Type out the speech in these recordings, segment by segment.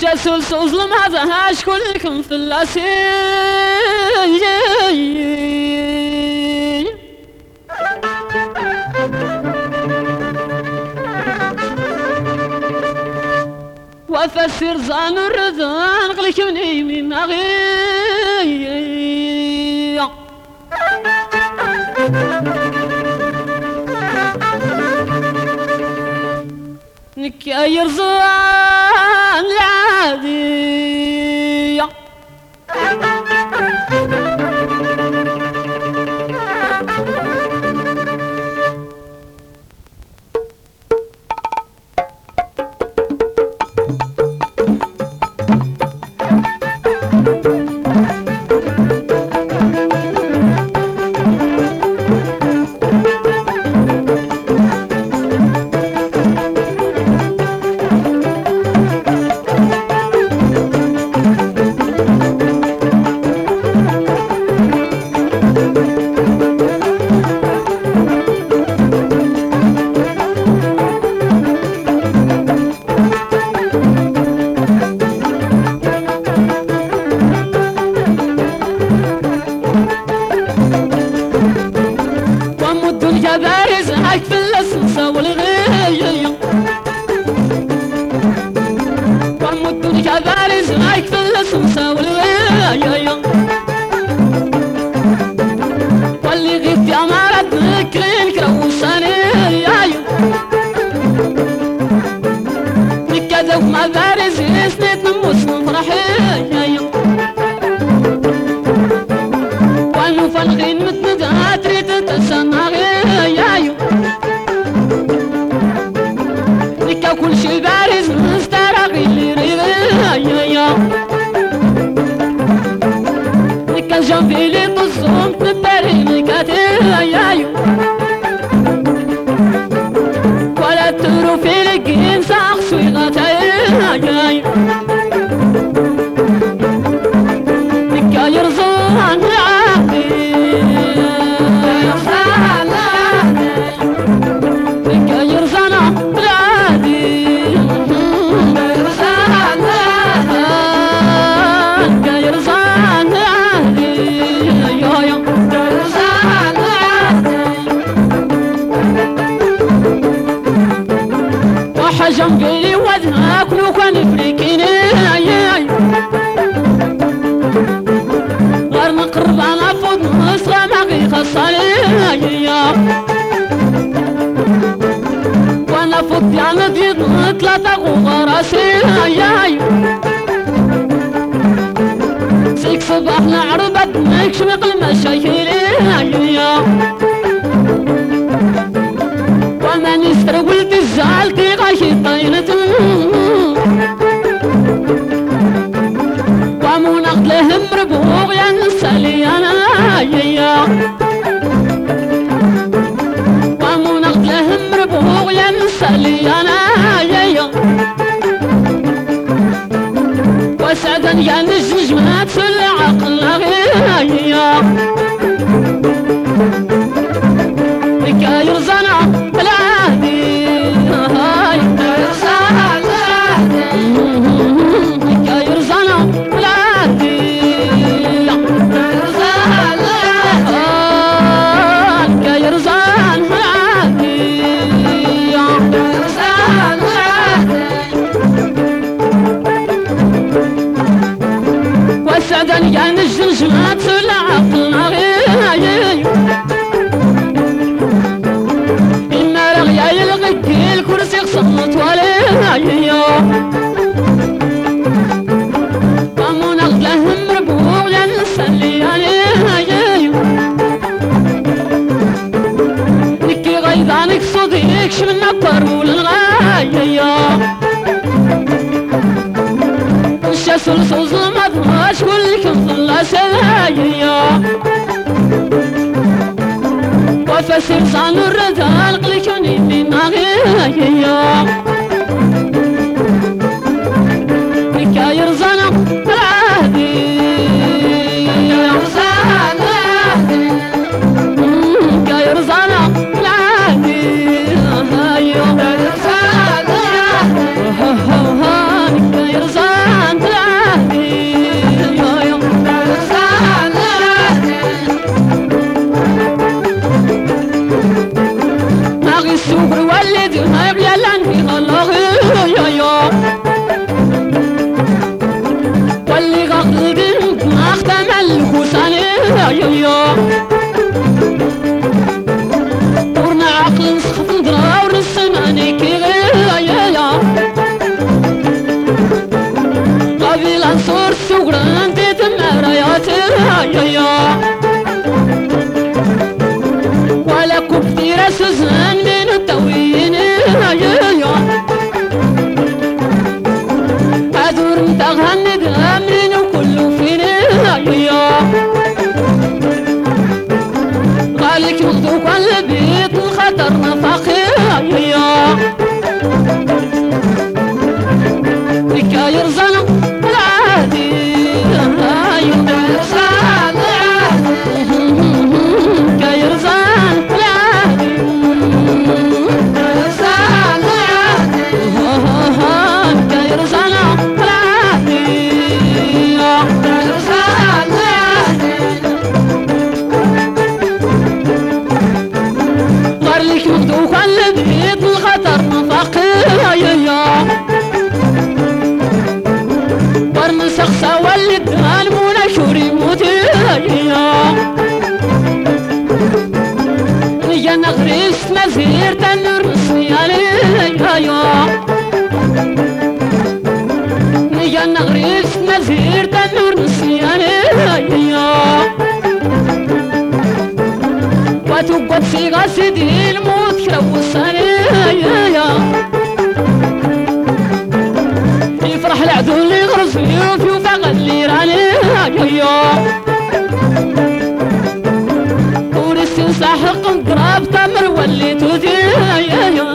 سلس ظلم هذا هاش كلكم في اللاسي وفسر زان الرذان قلكمني من أغي نكا يرزان العادي بارز هاك في الأسنسة والغيّة ومد الدنيا بارز هاك في الأسنسة والغيّة واللي غيب في أمارة ذكرين كروساني نكا ذوق ما بارز سنيت نموس نفرحي والمفلغين متندات ريت تسنغي نكا كل شي بارز مسترغي اللي ريغي نكا جنبي لي طزهم تباري نكاتي ولا ترو في لقين ساقسوي غاتي نكا يرزان جنبي وذنك لو كان فريكيني غير نقرب على فوض مصر ما غي خصالي وانا فوض يعني ديض ثلاثة غراسي سيك صباح نعربت نكشمق المشاكل وما نستر ولد الزالتي غاشي طينة ومو ناخد لهم ربوغ ينسالي انا ومو ناخد لهم ربوغ ينسالي انا وسعدا يا نجنج ما تسل عقلنا غيا نكا يرزانا يا نجنج ما تسل عقلنا غير إما رغيا يلغي الكرسي خصمت وليا ومو ناخد لهم ربوغ ينسالي نكي غيظانك صديق شمنا بارول الغاية سلس ظلمت ماش كلكم في اللاسية وفسر صان الرذال قلكني في ناغية نكا يرزانا العهدي نكا يرزانا العهدي نكا يرزانا السوق والد يا لاني الله يا واللي غقد ما اختم الكوسان يا ورنا عقل نسخف ندرا ورسماني كي يا قبيلة نصور السوق راندي تمرايات يا ولا كفتي راس زمان من الطويين يا ادور متغند امرين وكله فين يا غالك مخدوك على البيت الخطر نفاقي يا حكاية رزانة العادي شخصا ولد المونا شوري موتي يا نغريس مزير تنور مسيالي يا نغريس مزير تنور مسيالي وتقعد سيغا سيدي الموت كروساني يفرح العدو اللي غرز في وفاق اللي راني ورسي ساحق نضرب تمر وليتو ديا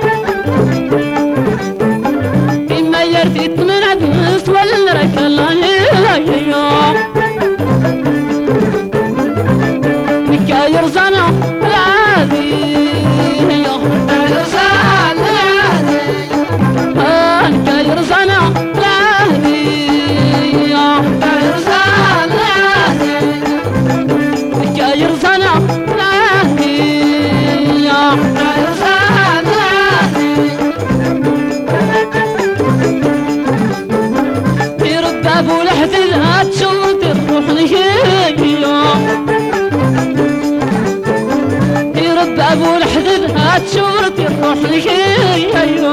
إما يرتيت من عدنس ولا ركلاني مكاير زانا العادي ابو الحديد هاتشوت الروح نهيا يرد ابو الحديد هاتشوت الروح نهيا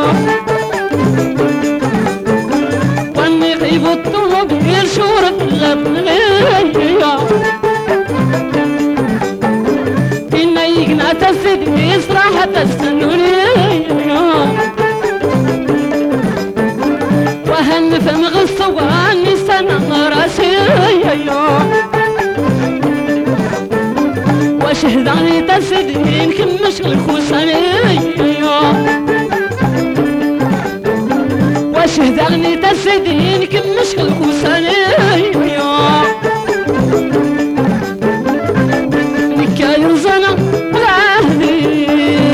واني غيب الطلب يرشورة اللبنية إنا يقنا تسد يسرح تستنوني وهن فم غصة واني سنة راسي وشهداني تسدين كم مشغل خوساني وشهداني تسدين كم مشغل خوساني مكاير زنا العهدي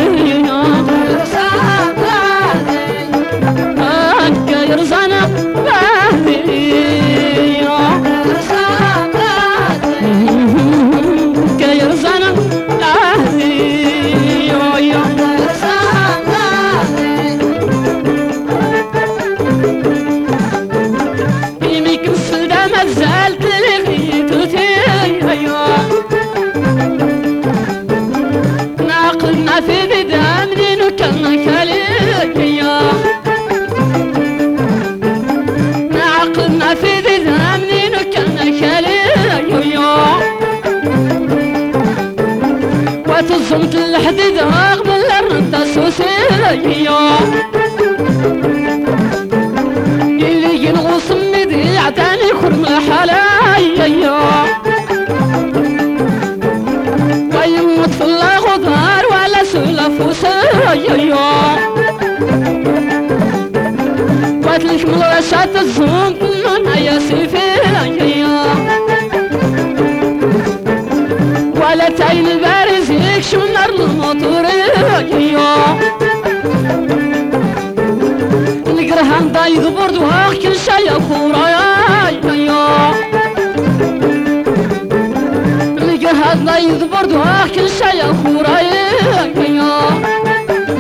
مكاير زنا في بدام دينو كان خاليا نعقلنا في بدام دينو كان خاليا وتزمت الحديد قبل الرد سوسيا اللي ينغص مدي عتاني خرم حلايا ويموت في الله غدار فوسايا واتلك مغرشات الزوم كلنا يا سيفيا ولا تعين بارزيك شو النار الموتوريا نقرها نضايق بردوها كل شي يا خورايا نقرها نضايق بردوها كل شي يا خورايا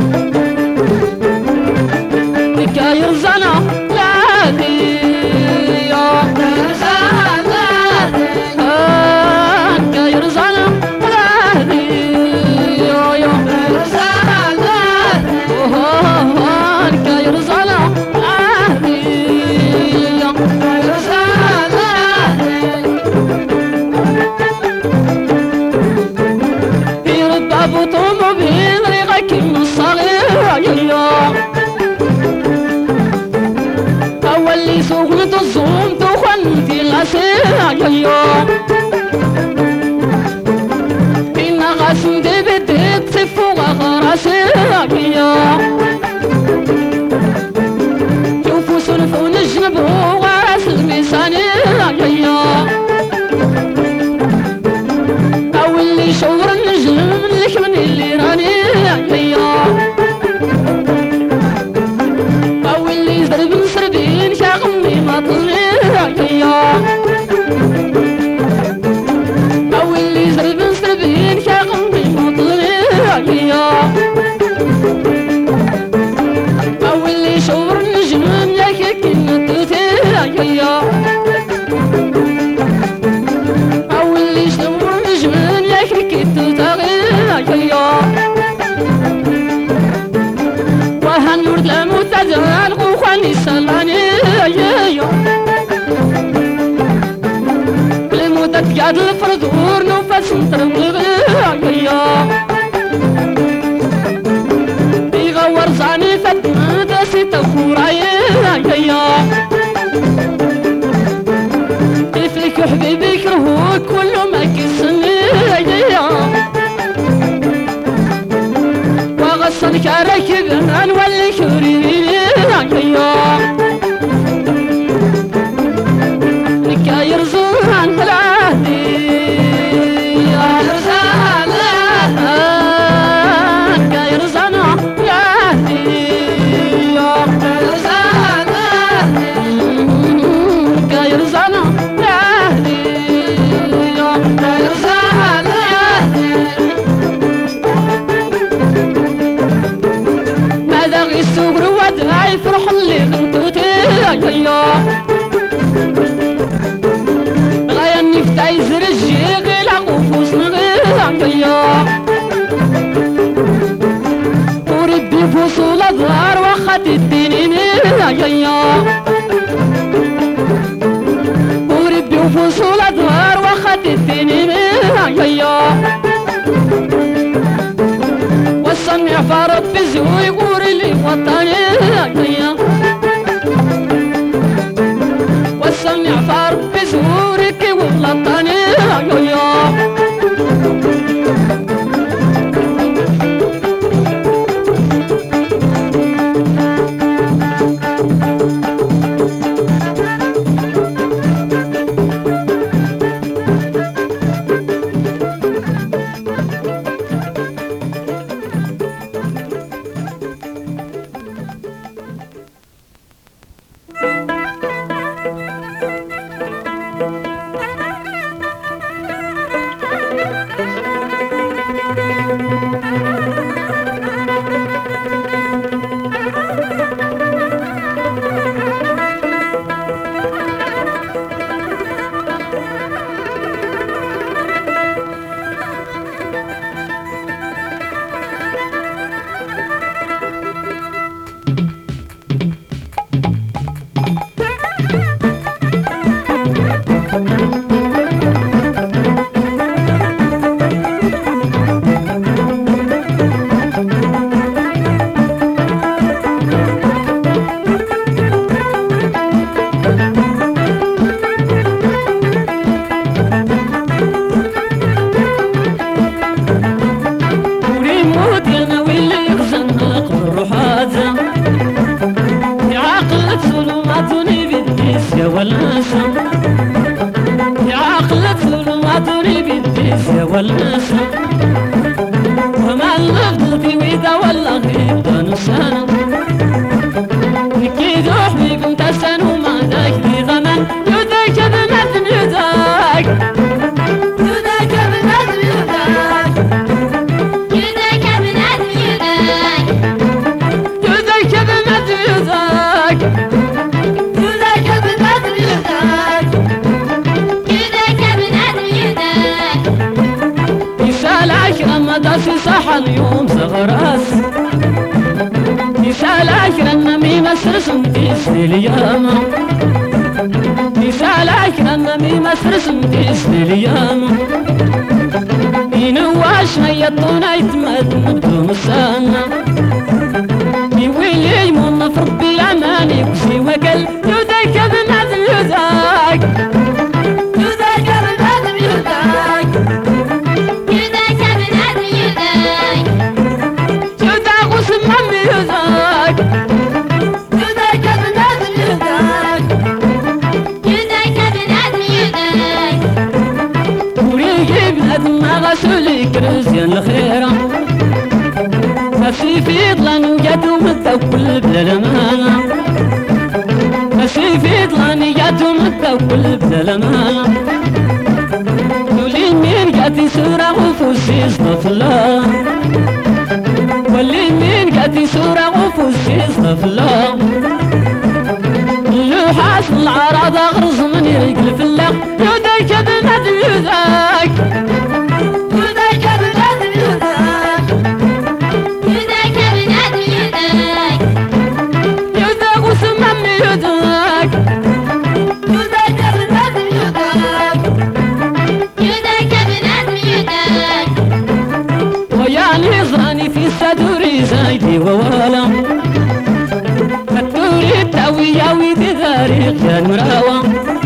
هاد الفرد ورنوفاس نطرمغ يا يغور زاني فاتنا داسي تخورايا يا كيفك حبيبي كرهوك كله ما كيسني يا وغصن كاركب نولي شوري يا كاير زمان بلادي يا رزان كاير زنا بلادي يا رزان كاير زنا بلادي يا رزان ماذا غيسوق رواد هاي فرح اللي غنتوتي يا نفتاي زرجي غيلا غفوس نغيا وربي فصول أظهر وخد الدينين يا وربي فصول أظهر وخد الدينين يا والسمع فرب زوي قوري لي وطني يا والسمع فرب زورك واللطاني يا والنسا وما اللفظتي ويدا ولا غيب نسانا كي دوح بيكم تسانو ما ذاك في غمان يداك بمثل يداك يداك بمثل يداك يداك بمثل يداك يداك بمثل يداك يداك بمثل يداك داسي صحن يوم صغراس يسالك لما مي مسرسم تسني الياما يسالك لما مي مسرسم تسني الياما ينواش هيطونا يتمد مدوم السانا يويلي من في ربي الامان يكسي وكل يداك بنادم يداك يداك بنادم يداك غسولي كرزيان الخيرة مسي في ضلان وجاتو متوكل بلا لمانة مسي في ضلان وجاتو متوكل بلا لمانة ولي مين جاتي سورة وفوسي صف الله ولي مين جاتي سورة وفوسي صف الله اللي حاصل العراض غرز من يقلف الله يداك بنادم يداك نوري زايدي ووالا الدوري تاوي تداريق يا المراوة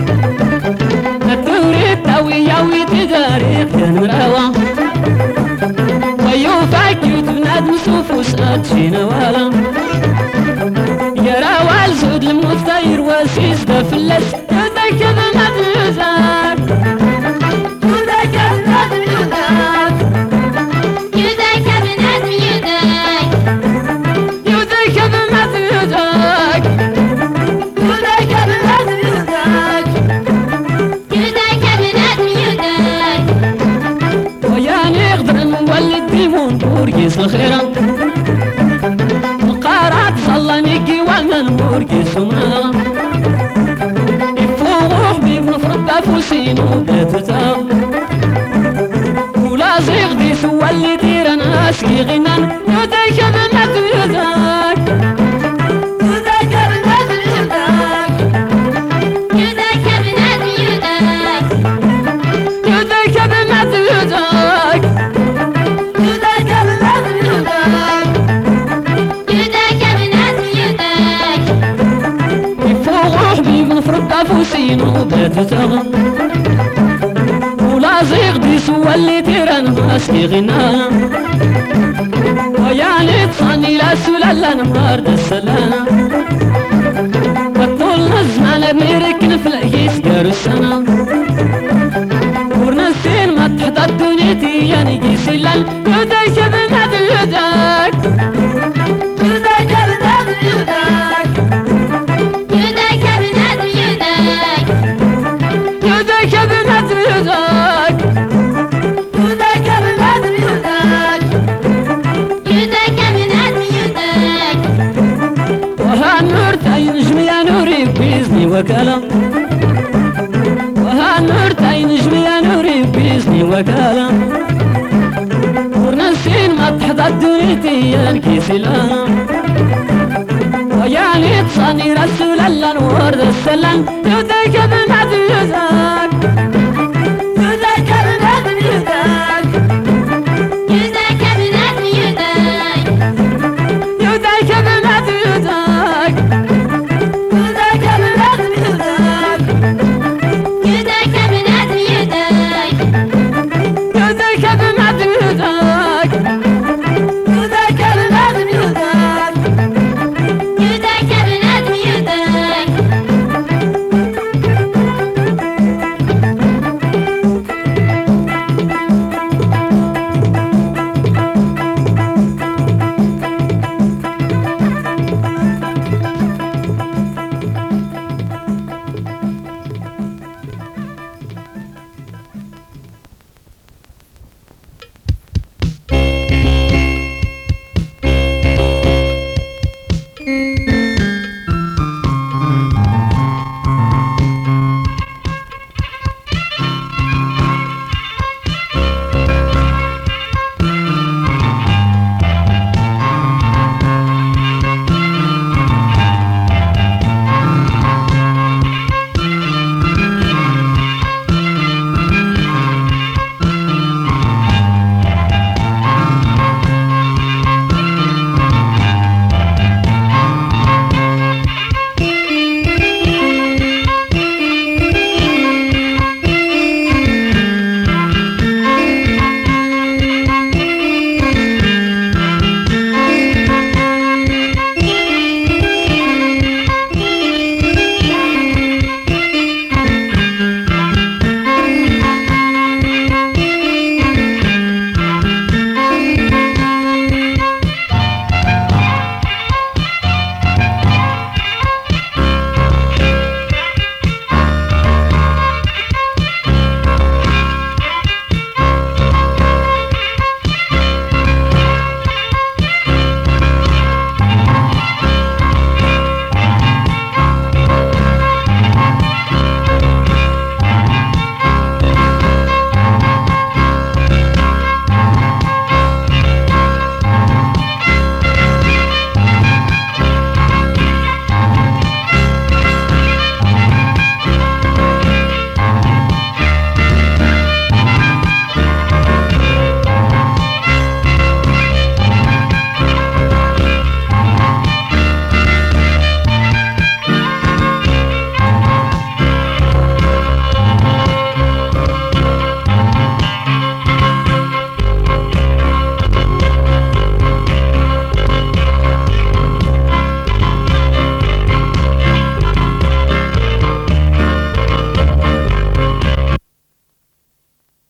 الدوري تاوي تداريق يا المراوة ويوفاك يتبناد مسوف وسأت شينا والا يا راوال زود المفتاير وسيس دفلس يدك بناد يزاك يدك بناد يزاك يدك بناد يدك يدك بناد يدك يدك بناد يدك يدك بناد يدك وياني يقدر نولد ديمون بورقيس الخيرة وقارات صلانيكي ومن بورقيس ومنا يفوق بيبنفرد بفوسينو بيتتا ولا زيغ دي سوى اللي دير ناس كي غنان يدك بنات يدك يدك بنات يدك يدك بنات يدك يدك بنات يدك يدك بنات يدك يدك بنات يدك يفوق بيبنفرد بفوسينو بيتتا ولا زيغ دي سوى اللي ديران ماسكي غنانا ويعني تصاني لا سولا نهار السلامة وطول الزمان بنركن في العيس قارو السنة ورنسين ما تحت الدنيتي يعني قيسي لان يدك بنات يدك يدك بنات يدك يدك بنات يدك يدك بنات يدك يدك بنات يدك يدك بنات يدك وها النور تاين يا نوري بإذني وكالة وها النور تاين يا نوري بإذني وكالة ورنسين ما تحضر دنيتي ينكيسي لها ويعني تصاني رسول الله نور السلام